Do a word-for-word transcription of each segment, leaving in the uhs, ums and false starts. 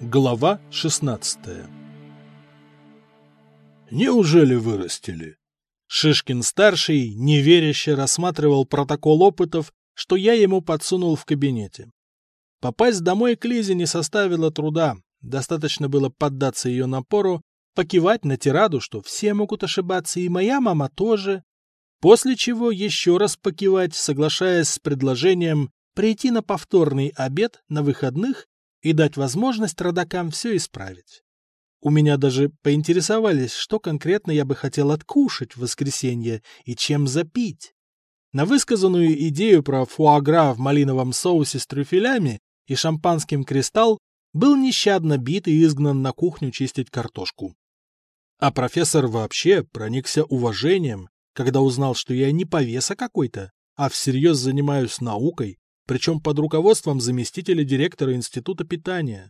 Глава шестнадцатая. «Неужели вырастили?» Шишкин-старший неверяще рассматривал протокол опытов, что я ему подсунул в кабинете. Попасть домой к Лизе не составило труда, достаточно было поддаться ее напору, покивать на тираду, что все могут ошибаться, и моя мама тоже, после чего еще раз покивать, соглашаясь с предложением прийти на повторный обед на выходных и дать возможность родакам все исправить. У меня даже поинтересовались, что конкретно я бы хотел откушать в воскресенье и чем запить. На высказанную идею про фуагра в малиновом соусе с трюфелями и шампанским «Кристалл» был нещадно бит и изгнан на кухню чистить картошку. А профессор вообще проникся уважением, когда узнал, что я не повеса какой-то, а всерьез занимаюсь наукой, причем под руководством заместителя директора Института питания.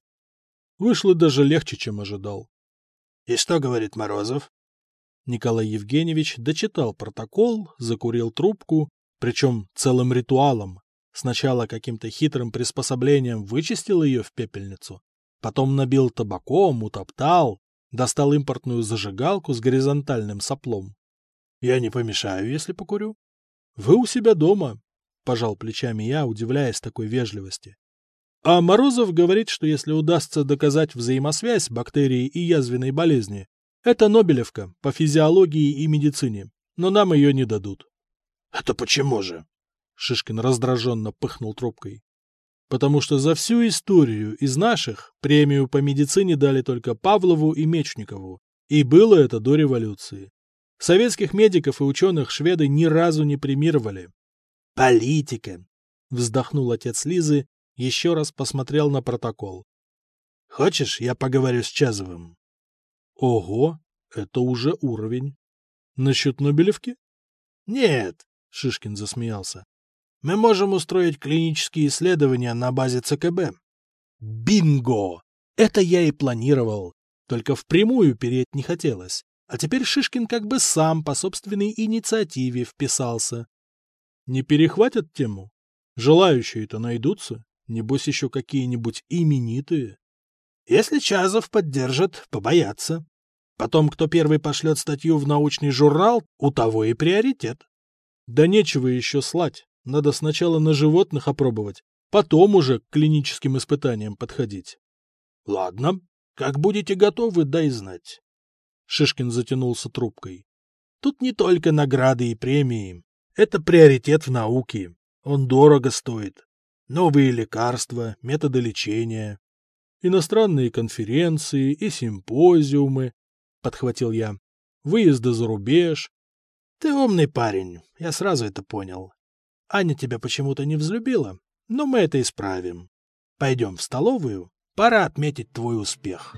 Вышло даже легче, чем ожидал. — И что говорит Морозов? Николай Евгеньевич дочитал протокол, закурил трубку, причем целым ритуалом. Сначала каким-то хитрым приспособлением вычистил ее в пепельницу, потом набил табаком, утоптал, достал импортную зажигалку с горизонтальным соплом. — Я не помешаю, если покурю. — Вы у себя дома. — пожал плечами я, удивляясь такой вежливости. А Морозов говорит, что если удастся доказать взаимосвязь бактерии и язвенной болезни, это Нобелевка по физиологии и медицине, но нам ее не дадут. — Это почему же? — Шишкин раздраженно пыхнул трубкой. — Потому что за всю историю из наших премию по медицине дали только Павлову и Мечникову, и было это до революции. Советских медиков и ученых шведы ни разу не премировали. «Политика!» — вздохнул отец Лизы, еще раз посмотрел на протокол. «Хочешь, я поговорю с Чазовым?» «Ого, это уже уровень. Насчет Нобелевки?» «Нет», — Шишкин засмеялся. «Мы можем устроить клинические исследования на базе ЦКБ». «Бинго! Это я и планировал, только впрямую переть не хотелось. А теперь Шишкин как бы сам по собственной инициативе вписался. Не перехватят тему? Желающие-то найдутся. Небось еще какие-нибудь именитые. Если Чазов поддержит, побоятся. Потом, кто первый пошлет статью в научный журнал, у того и приоритет. Да нечего еще слать. Надо сначала на животных опробовать, потом уже к клиническим испытаниям подходить. Ладно, как будете готовы, дай знать. Шишкин затянулся трубкой. Тут не только награды и премии. Это приоритет в науке. Он дорого стоит. Новые лекарства, методы лечения. Иностранные конференции и симпозиумы, подхватил я. Выезды за рубеж. Ты умный парень, я сразу это понял. Аня тебя почему-то не взлюбила, но мы это исправим. Пойдем в столовую, пора отметить твой успех.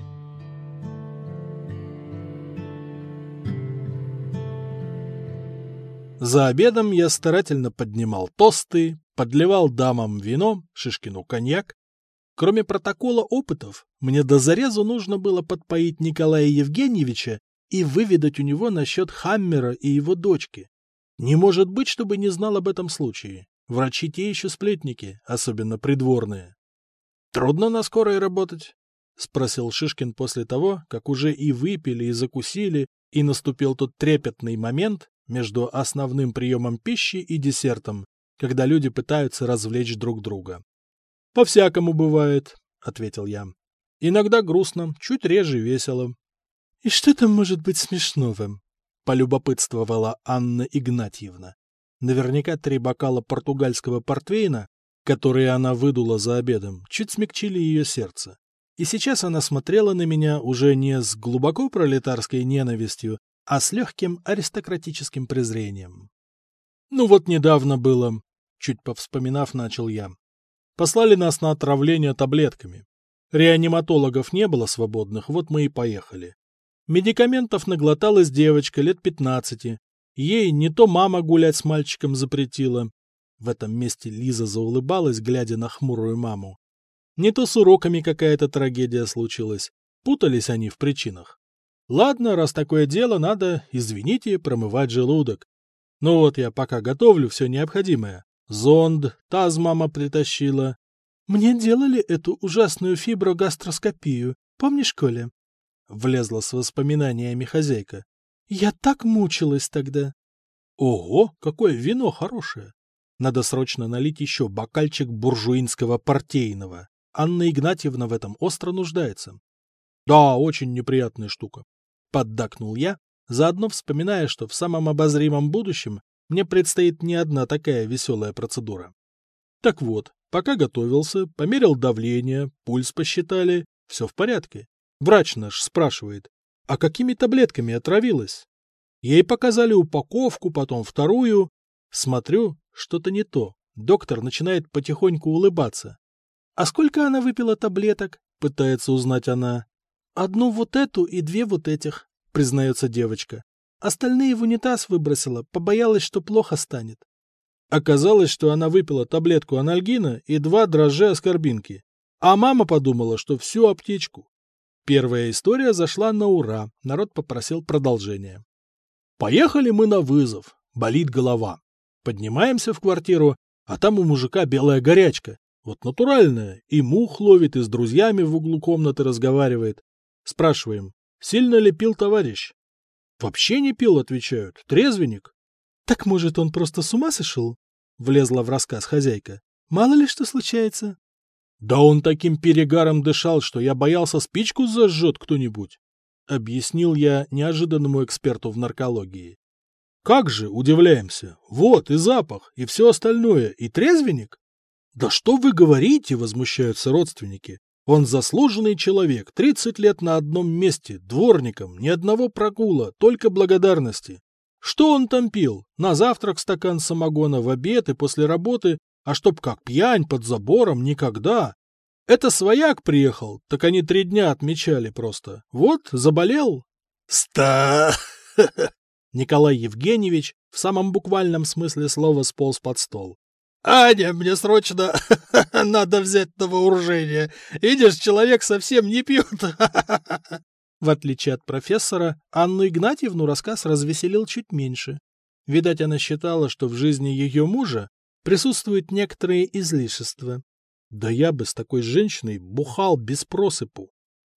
За обедом я старательно поднимал тосты, подливал дамам вино, Шишкину коньяк. Кроме протокола опытов, мне до зарезу нужно было подпоить Николая Евгеньевича и выведать у него насчет Хаммера и его дочки. Не может быть, чтобы не знал об этом случае. Врачи те еще сплетники, особенно придворные. — Трудно на скорой работать? — спросил Шишкин после того, как уже и выпили, и закусили, и наступил тот трепетный момент между основным приемом пищи и десертом, когда люди пытаются развлечь друг друга. — По-всякому бывает, — ответил я. — Иногда грустно, чуть реже весело. — И что там может быть смешного? — полюбопытствовала Анна Игнатьевна. Наверняка три бокала португальского портвейна, которые она выдула за обедом, чуть смягчили ее сердце. И сейчас она смотрела на меня уже не с глубоко пролетарской ненавистью, а с легким аристократическим презрением. Ну вот недавно было, чуть повспоминав, начал я. Послали нас на отравление таблетками. Реаниматологов не было свободных, вот мы и поехали. Медикаментов наглоталась девочка лет пятнадцати. Ей не то мама гулять с мальчиком запретила. В этом месте Лиза заулыбалась, глядя на хмурую маму. Не то с уроками какая-то трагедия случилась. Путались они в причинах. Ладно, раз такое дело, надо, извините, промывать желудок. Ну вот я пока готовлю все необходимое. Зонд, таз мама притащила. Мне делали эту ужасную фиброгастроскопию, помнишь, Коля? Влезла с воспоминаниями хозяйка. Я так мучилась тогда. Ого, какое вино хорошее! Надо срочно налить еще бокальчик буржуинского партийного. Анна Игнатьевна в этом остро нуждается. Да, очень неприятная штука. Поддакнул я, заодно вспоминая, что в самом обозримом будущем мне предстоит не одна такая веселая процедура. Так вот, пока готовился, померил давление, пульс посчитали, все в порядке. Врач наш спрашивает, а какими таблетками отравилась? Ей показали упаковку, потом вторую. Смотрю, что-то не то. Доктор начинает потихоньку улыбаться. «А сколько она выпила таблеток?» — пытается узнать она. «Одну вот эту и две вот этих», — признается девочка. «Остальные в унитаз выбросила, побоялась, что плохо станет». Оказалось, что она выпила таблетку анальгина и два дрожжа аскорбинки. А мама подумала, что всю аптечку. Первая история зашла на ура, народ попросил продолжения. Поехали мы на вызов, болит голова. Поднимаемся в квартиру, а там у мужика белая горячка. Вот натуральная, и мух ловит, и с друзьями в углу комнаты разговаривает. Спрашиваем, сильно ли пил товарищ? Вообще не пил, отвечают, трезвенник. Так может он просто с ума сошел? Влезла в рассказ хозяйка. Мало ли что случается. Да он таким перегаром дышал, что я боялся, спичку зажжет кто-нибудь. Объяснил я неожиданному эксперту в наркологии. Как же, удивляемся, вот и запах, и все остальное, и трезвенник? Да что вы говорите, возмущаются родственники. Он заслуженный человек, тридцать лет на одном месте, дворником, ни одного прогула, только благодарности. Что он там пил? На завтрак стакан самогона, в обед и после работы, а чтоб как пьянь под забором, никогда. Это свояк приехал, так они три дня отмечали просто. Вот, заболел. Ста! Николай Евгеньевич в самом буквальном смысле слова сполз под стол. Аня, мне срочно надо взять на вооружение. Видишь, человек совсем не пьет. В отличие от профессора, Анну Игнатьевну рассказ развеселил чуть меньше. Видать, она считала, что в жизни ее мужа присутствуют некоторые излишества. Да я бы с такой женщиной бухал без просыпу.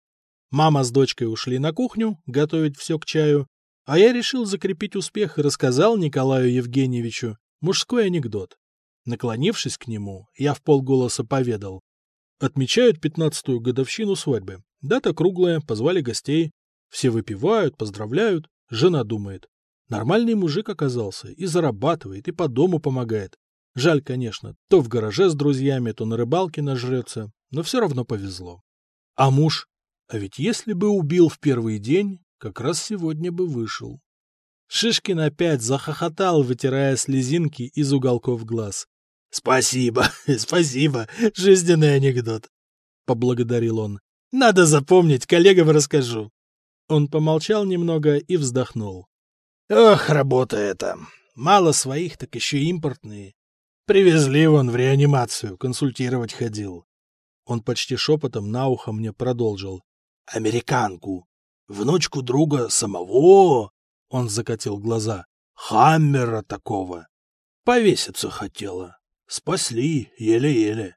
Мама с дочкой ушли на кухню готовить все к чаю, а я решил закрепить успех и рассказал Николаю Евгеньевичу мужской анекдот. Наклонившись к нему, я вполголоса поведал. Отмечают пятнадцатую годовщину свадьбы. Дата круглая, позвали гостей. Все выпивают, поздравляют. Жена думает. Нормальный мужик оказался, и зарабатывает, и по дому помогает. Жаль, конечно, то в гараже с друзьями, то на рыбалке нажрется, но все равно повезло. А муж? А ведь если бы убил в первый день, как раз сегодня бы вышел. Шишкин опять захохотал, вытирая слезинки из уголков глаз. — Спасибо, спасибо, жизненный анекдот, — поблагодарил он. — Надо запомнить, коллегам расскажу. Он помолчал немного и вздохнул. — Ох, работа эта. Мало своих, так еще импортные. Привезли вон в реанимацию, консультировать ходил. Он почти шепотом на ухо мне продолжил. — Американку. Внучку друга самого. Он закатил глаза. Хаммера такого. Повеситься хотела. Спасли, еле-еле.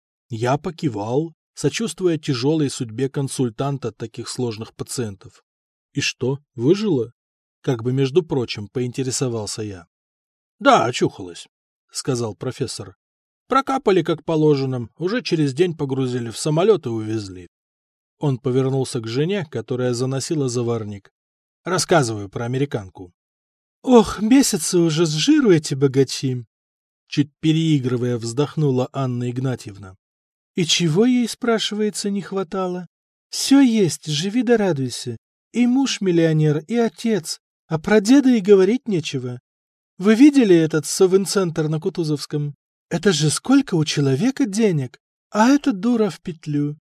Я покивал, сочувствуя тяжелой судьбе консультанта таких сложных пациентов. И что, выжила? Как бы, между прочим, поинтересовался я. Да, очухалась, сказал профессор. Прокапали как положено, уже через день погрузили в самолет и увезли. Он повернулся к жене, которая заносила заварник. Рассказываю про американку. Ох, месяцы уже с жиру эти богачи! Чуть переигрывая, вздохнула Анна Игнатьевна. И чего ей, спрашивается, не хватало? Все есть, живи да радуйся. И муж миллионер, и отец. А про деда и говорить нечего. Вы видели этот совинцентр на Кутузовском? Это же сколько у человека денег, а эта дура в петлю.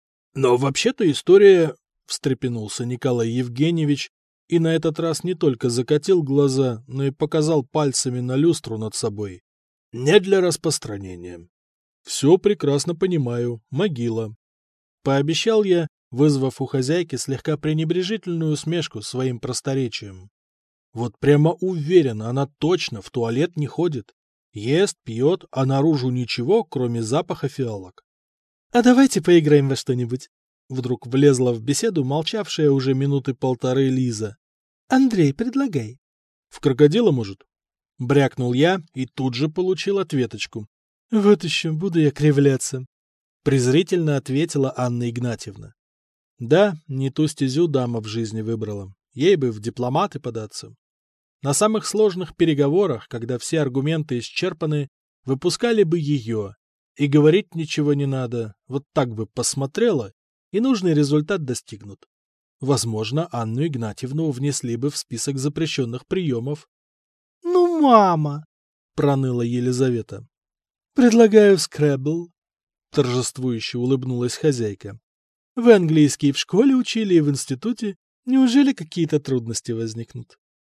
Но вообще-то история, встрепенулся Николай Евгеньевич, и на этот раз не только закатил глаза, но и показал пальцами на люстру над собой. Не для распространения. Все прекрасно понимаю, могила. Пообещал я, вызвав у хозяйки слегка пренебрежительную усмешку своим просторечием. Вот прямо уверен, она точно в туалет не ходит. Ест, пьет, а наружу ничего, кроме запаха фиалок. А давайте поиграем во что-нибудь. Вдруг влезла в беседу молчавшая уже минуты полторы Лиза. Андрей, предлагай. В крокодила, может? Брякнул я и тут же получил ответочку. Вот еще буду я кривляться. Презрительно ответила Анна Игнатьевна. Да, не ту стезю дама в жизни выбрала. Ей бы в дипломаты податься. На самых сложных переговорах, когда все аргументы исчерпаны, выпускали бы ее. И говорить ничего не надо. Вот так бы посмотрела, и нужный результат достигнут. Возможно, Анну Игнатьевну внесли бы в список запрещенных приемов. — Ну, мама! — проныла Елизавета. — Предлагаю скрэбл. Торжествующе улыбнулась хозяйка. — Вы английский в школе учили и в институте. Неужели какие-то трудности возникнут?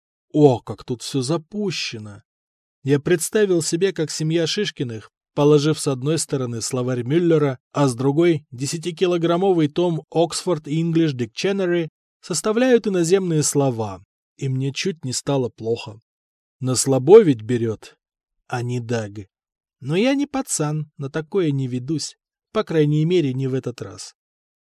О, как тут все запущено! Я представил себе, как семья Шишкиных, положив с одной стороны словарь Мюллера, а с другой — десятикилограммовый том Oxford English Dictionary, составляют иноземные слова, и мне чуть не стало плохо. На слабо ведь берет, а не даг. Но я не пацан, на такое не ведусь, по крайней мере, не в этот раз.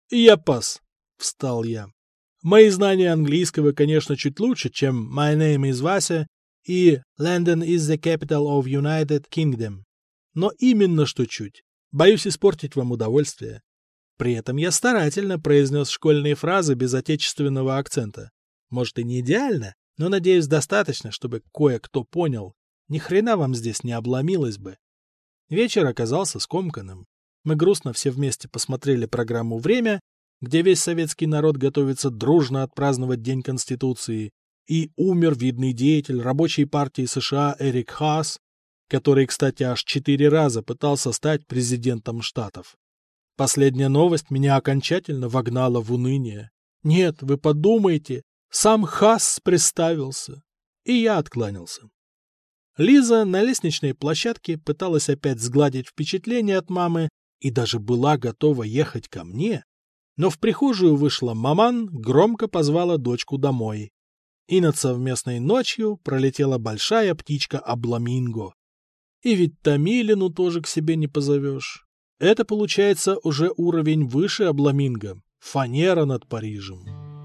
Я пас, встал я. Мои знания английского, конечно, чуть лучше, чем «My name is Вася» и «London is the capital of United Kingdom». Но именно что чуть. Боюсь испортить вам удовольствие. При этом я старательно произнес школьные фразы без отечественного акцента. Может, и не идеально, но, надеюсь, достаточно, чтобы кое-кто понял. Ни хрена вам здесь не обломилось бы. Вечер оказался скомканным. Мы грустно все вместе посмотрели программу «Время», где весь советский народ готовится дружно отпраздновать День Конституции, и умер видный деятель рабочей партии США Эрик Хаас, который, кстати, аж четыре раза пытался стать президентом Штатов. Последняя новость меня окончательно вогнала в уныние. Нет, вы подумайте, сам Хаас представился. И я откланялся. Лиза на лестничной площадке пыталась опять сгладить впечатление от мамы и даже была готова ехать ко мне, но в прихожую вышла маман, громко позвала дочку домой. И над совместной ночью пролетела большая птичка Абламинго. И ведь Томилину тоже к себе не позовешь. Это, получается, уже уровень выше Абламинго. Фанера над Парижем.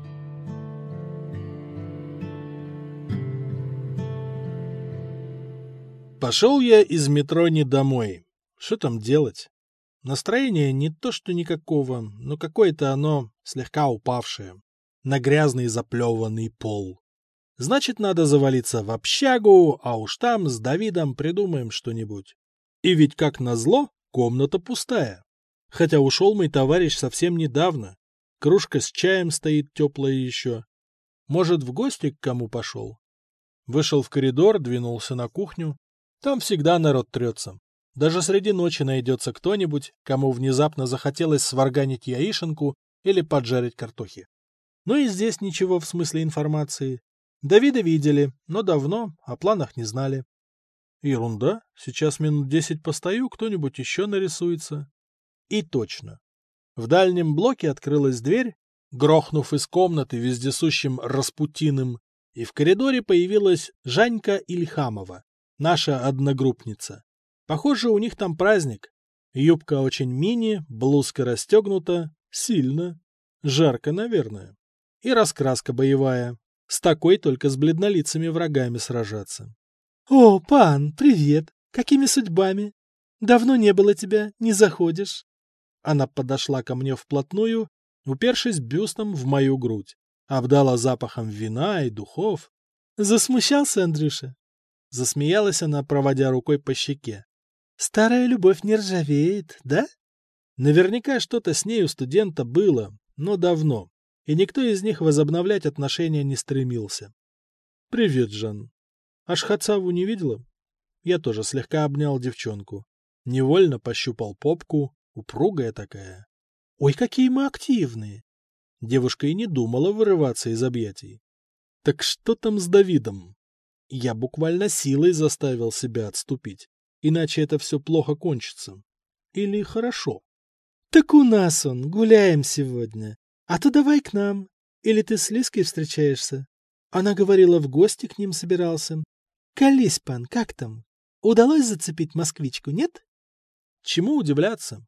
Пошел я из метро не домой. Что там делать? Настроение не то что никакого, но какое-то оно слегка упавшее. На грязный заплеванный пол. Значит, надо завалиться в общагу, а уж там с Давидом придумаем что-нибудь. И ведь, как назло, комната пустая. Хотя ушел мой товарищ совсем недавно. Кружка с чаем стоит теплая еще. Может, в гости к кому пошел? Вышел в коридор, двинулся на кухню. Там всегда народ трется. Даже среди ночи найдется кто-нибудь, кому внезапно захотелось сварганить яишенку или поджарить картохи. Ну и здесь ничего в смысле информации. Давида видели, но давно, о планах не знали. Ерунда, сейчас минут десять постою, кто-нибудь еще нарисуется. И точно. В дальнем блоке открылась дверь, грохнув из комнаты вездесущим Распутиным, и в коридоре появилась Жанька Ильхамова, наша одногруппница. Похоже, у них там праздник. Юбка очень мини, блузка расстегнута, сильно, жарко, наверное. И раскраска боевая. С такой только с бледнолицами врагами сражаться. — О, пан, привет! Какими судьбами? Давно не было тебя, не заходишь? Она подошла ко мне вплотную, упершись бюстом в мою грудь, обдала запахом вина и духов. — Засмущался, Андрюша? Засмеялась она, проводя рукой по щеке. — Старая любовь не ржавеет, да? Наверняка что-то с ней у студента было, но давно. И никто из них возобновлять отношения не стремился. — Привет, Жан. Ашхатсаву не видела? Я тоже слегка обнял девчонку. Невольно пощупал попку, упругая такая. Ой, какие мы активные! Девушка и не думала вырываться из объятий. Так что там с Давидом? Я буквально силой заставил себя отступить, иначе это все плохо кончится. Или хорошо? Так у нас он, гуляем сегодня. А то давай к нам. Или ты с Лиской встречаешься? Она говорила, в гости к ним собирался. Колись, пан, как там? Удалось зацепить москвичку, нет? Чему удивляться?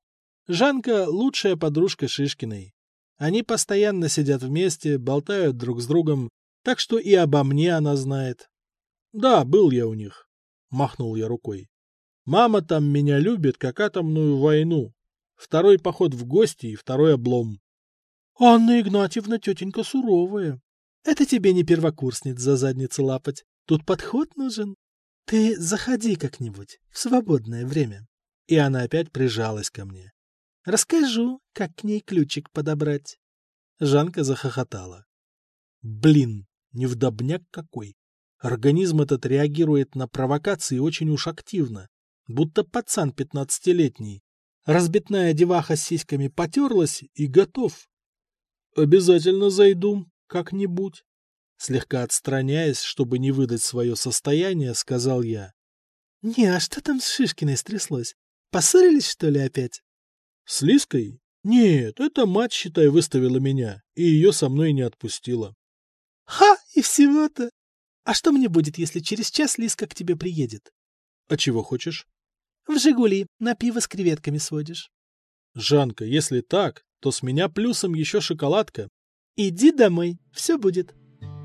Жанка — лучшая подружка Шишкиной. Они постоянно сидят вместе, болтают друг с другом, так что и обо мне она знает. Да, был я у них, — махнул я рукой. Мама там меня любит, как атомную войну. Второй поход в гости и второй облом. Анна Игнатьевна тетенька суровая. Это тебе не первокурсниц за задницу лапать. Тут подход нужен. Ты заходи как-нибудь в свободное время. И она опять прижалась ко мне. Расскажу, как к ней ключик подобрать. Жанка захохотала. Блин, невдобняк какой. Организм этот реагирует на провокации очень уж активно, будто пацан пятнадцатилетний. Разбитная деваха с сиськами потерлась и готов. Обязательно зайду как-нибудь. Слегка отстраняясь, чтобы не выдать свое состояние, сказал я. Не, а что там с Шишкиной стряслось? Поссорились, что ли, опять? С Лиской? Нет, это мать, считай, выставила меня, и ее со мной не отпустила. Ха, и всего-то. А что мне будет, если через час Лиска к тебе приедет? А чего хочешь? В «Жигули» на пиво с креветками сводишь. Жанка, если так, то с меня плюсом еще шоколадка. Иди домой, все будет.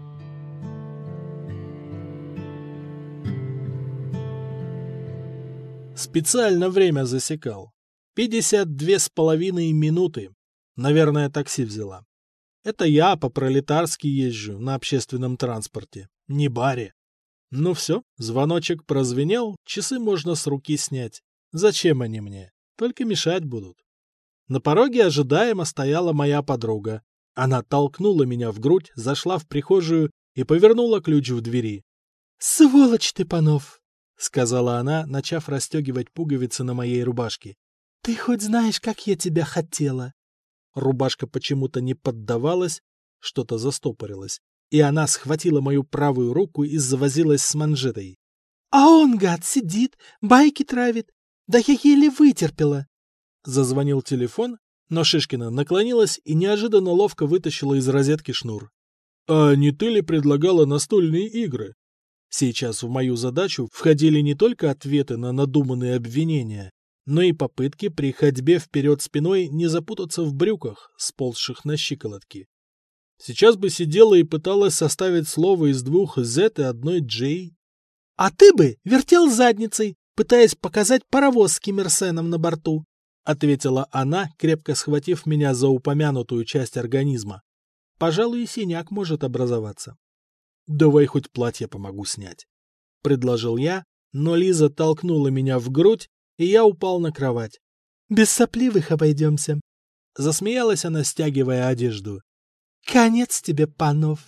Специально время засекал. Пятьдесят две с половиной минуты. Наверное, такси взяла. Это я по-пролетарски езжу на общественном транспорте, не баре. Ну все, звоночек прозвенел, часы можно с руки снять. Зачем они мне? Только мешать будут. На пороге ожидаемо стояла моя подруга. Она толкнула меня в грудь, зашла в прихожую и повернула ключ в двери. — Сволочь ты, Панов! — сказала она, начав расстегивать пуговицы на моей рубашке. — Ты хоть знаешь, как я тебя хотела? Рубашка почему-то не поддавалась, что-то застопорилось, и она схватила мою правую руку и завозилась с манжетой. — А он, гад, сидит, байки травит. Да я еле вытерпела. Зазвонил телефон, но Шишкина наклонилась и неожиданно ловко вытащила из розетки шнур. — А не ты ли предлагала настольные игры? Сейчас в мою задачу входили не только ответы на надуманные обвинения, но и попытки при ходьбе вперед спиной не запутаться в брюках, сползших на щиколотки. Сейчас бы сидела и пыталась составить слово из двух «з» и одной «j». — А ты бы вертел задницей, пытаясь показать паровоз с Киммерсеном на борту, — ответила она, крепко схватив меня за упомянутую часть организма. Пожалуй, и синяк может образоваться. — Давай хоть платье помогу снять, — предложил я, но Лиза толкнула меня в грудь, и я упал на кровать. — Без сопливых обойдемся. Засмеялась она, стягивая одежду. — Конец тебе, Панов.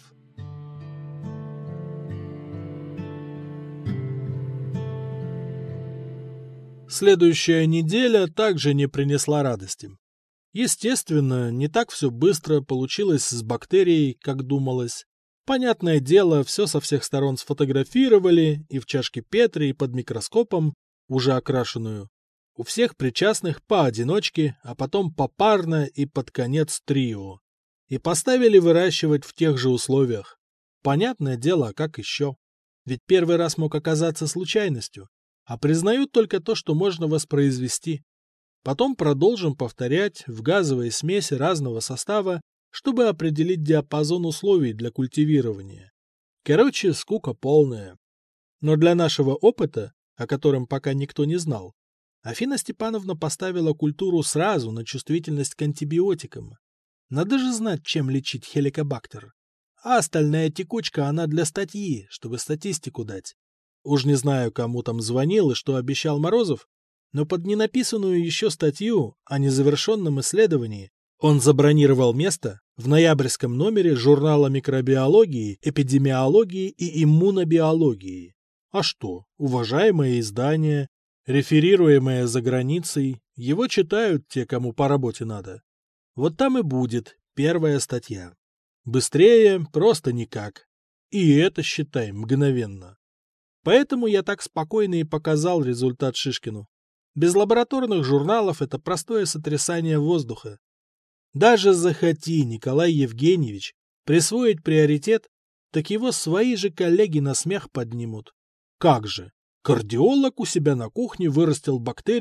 Следующая неделя также не принесла радости. Естественно, не так все быстро получилось с бактерией, как думалось. Понятное дело, все со всех сторон сфотографировали, и в чашке Петри, и под микроскопом, уже окрашенную. У всех причастных поодиночке, а потом попарно и под конец трио. И поставили выращивать в тех же условиях. Понятное дело, а как еще? Ведь первый раз мог оказаться случайностью. А признают только то, что можно воспроизвести. Потом продолжим повторять в газовой смеси разного состава, чтобы определить диапазон условий для культивирования. Короче, скука полная. Но для нашего опыта, о котором пока никто не знал, Афина Степановна поставила культуру сразу на чувствительность к антибиотикам. Надо же знать, чем лечить хеликобактер. А остальная текучка, она для статьи, чтобы статистику дать. Уж не знаю, кому там звонил и что обещал Морозов, но под ненаписанную еще статью о незавершенном исследовании он забронировал место в ноябрьском номере журнала микробиологии, эпидемиологии и иммунобиологии. А что, уважаемое издание, реферируемое за границей, его читают те, кому по работе надо. Вот там и будет первая статья. Быстрее просто никак. И это, считай, мгновенно. Поэтому я так спокойно и показал результат Шишкину. Без лабораторных журналов это простое сотрясание воздуха. Даже захоти Николай Евгеньевич присвоить приоритет, так его свои же коллеги на смех поднимут. Как же? Кардиолог у себя на кухне вырастил бактерию,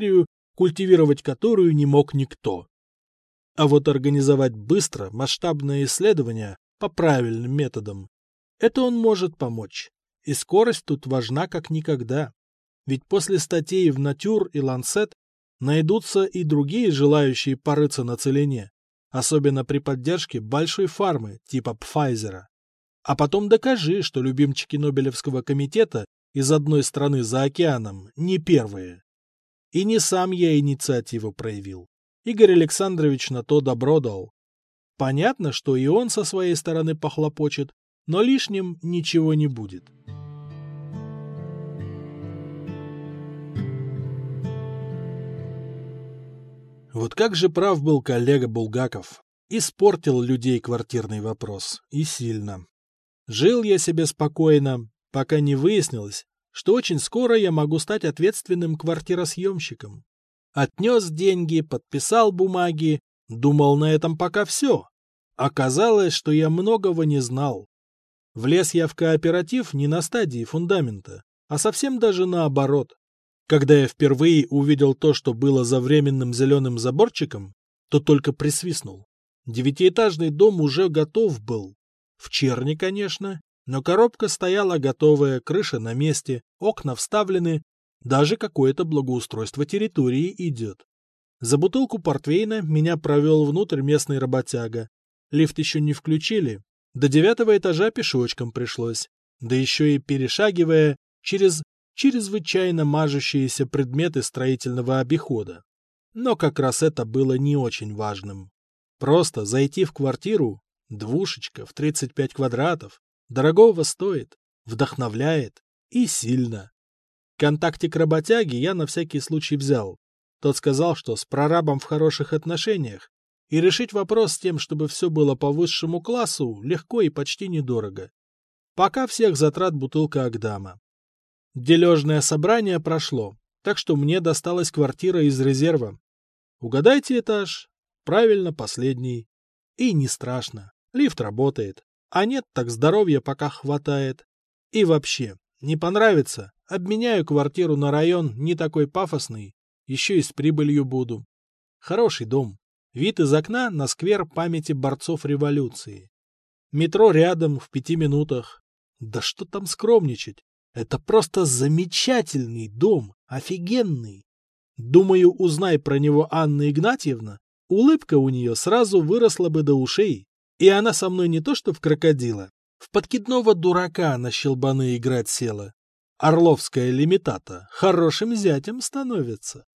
культивировать которую не мог никто. А вот организовать быстро масштабное исследование по правильным методам – это он может помочь. И скорость тут важна как никогда. Ведь после статей в Nature и Lancet найдутся и другие желающие порыться на целине, особенно при поддержке большой фармы типа Pfizer. А потом докажи, что любимчики Нобелевского комитета из одной страны за океаном не первые. И не сам я инициативу проявил. Игорь Александрович на то добро дал. Понятно, что и он со своей стороны похлопочет, но лишним ничего не будет. Вот как же прав был коллега Булгаков. Испортил людей квартирный вопрос. И сильно. Жил я себе спокойно, пока не выяснилось, что очень скоро я могу стать ответственным квартиросъемщиком. Отнес деньги, подписал бумаги, думал, на этом пока все. Оказалось, что я многого не знал. Влез я в кооператив не на стадии фундамента, а совсем даже наоборот. Когда я впервые увидел то, что было за временным зеленым заборчиком, то только присвистнул. Девятиэтажный дом уже готов был. В черне, конечно, но коробка стояла готовая, крыша на месте, окна вставлены, даже какое-то благоустройство территории идет. За бутылку портвейна меня провел внутрь местный работяга. Лифт еще не включили, до девятого этажа пешочком пришлось, да еще и перешагивая через чрезвычайно мажущиеся предметы строительного обихода. Но как раз это было не очень важным. Просто зайти в квартиру, двушечка в тридцать пять квадратов, дорогого стоит, вдохновляет и сильно. Контактик работяги я на всякий случай взял. Тот сказал, что с прорабом в хороших отношениях, и решить вопрос с тем, чтобы все было по высшему классу, легко и почти недорого. Пока всех затрат бутылка Агдама. Дележное собрание прошло, так что мне досталась квартира из резерва. Угадайте этаж? Правильно, последний. И не страшно, лифт работает. А нет, так здоровья пока хватает. И вообще, не понравится, обменяю квартиру на район не такой пафосный, еще и с прибылью буду. Хороший дом. Вид из окна на сквер памяти борцов революции. Метро рядом, в пяти минутах. Да что там скромничать? Это просто замечательный дом, офигенный. Думаю, узнай про него Анна Игнатьевна, улыбка у нее сразу выросла бы до ушей, и она со мной не то что в крокодила, в подкидного дурака на щелбаны играть села. Орловская лимитата хорошим зятем становится.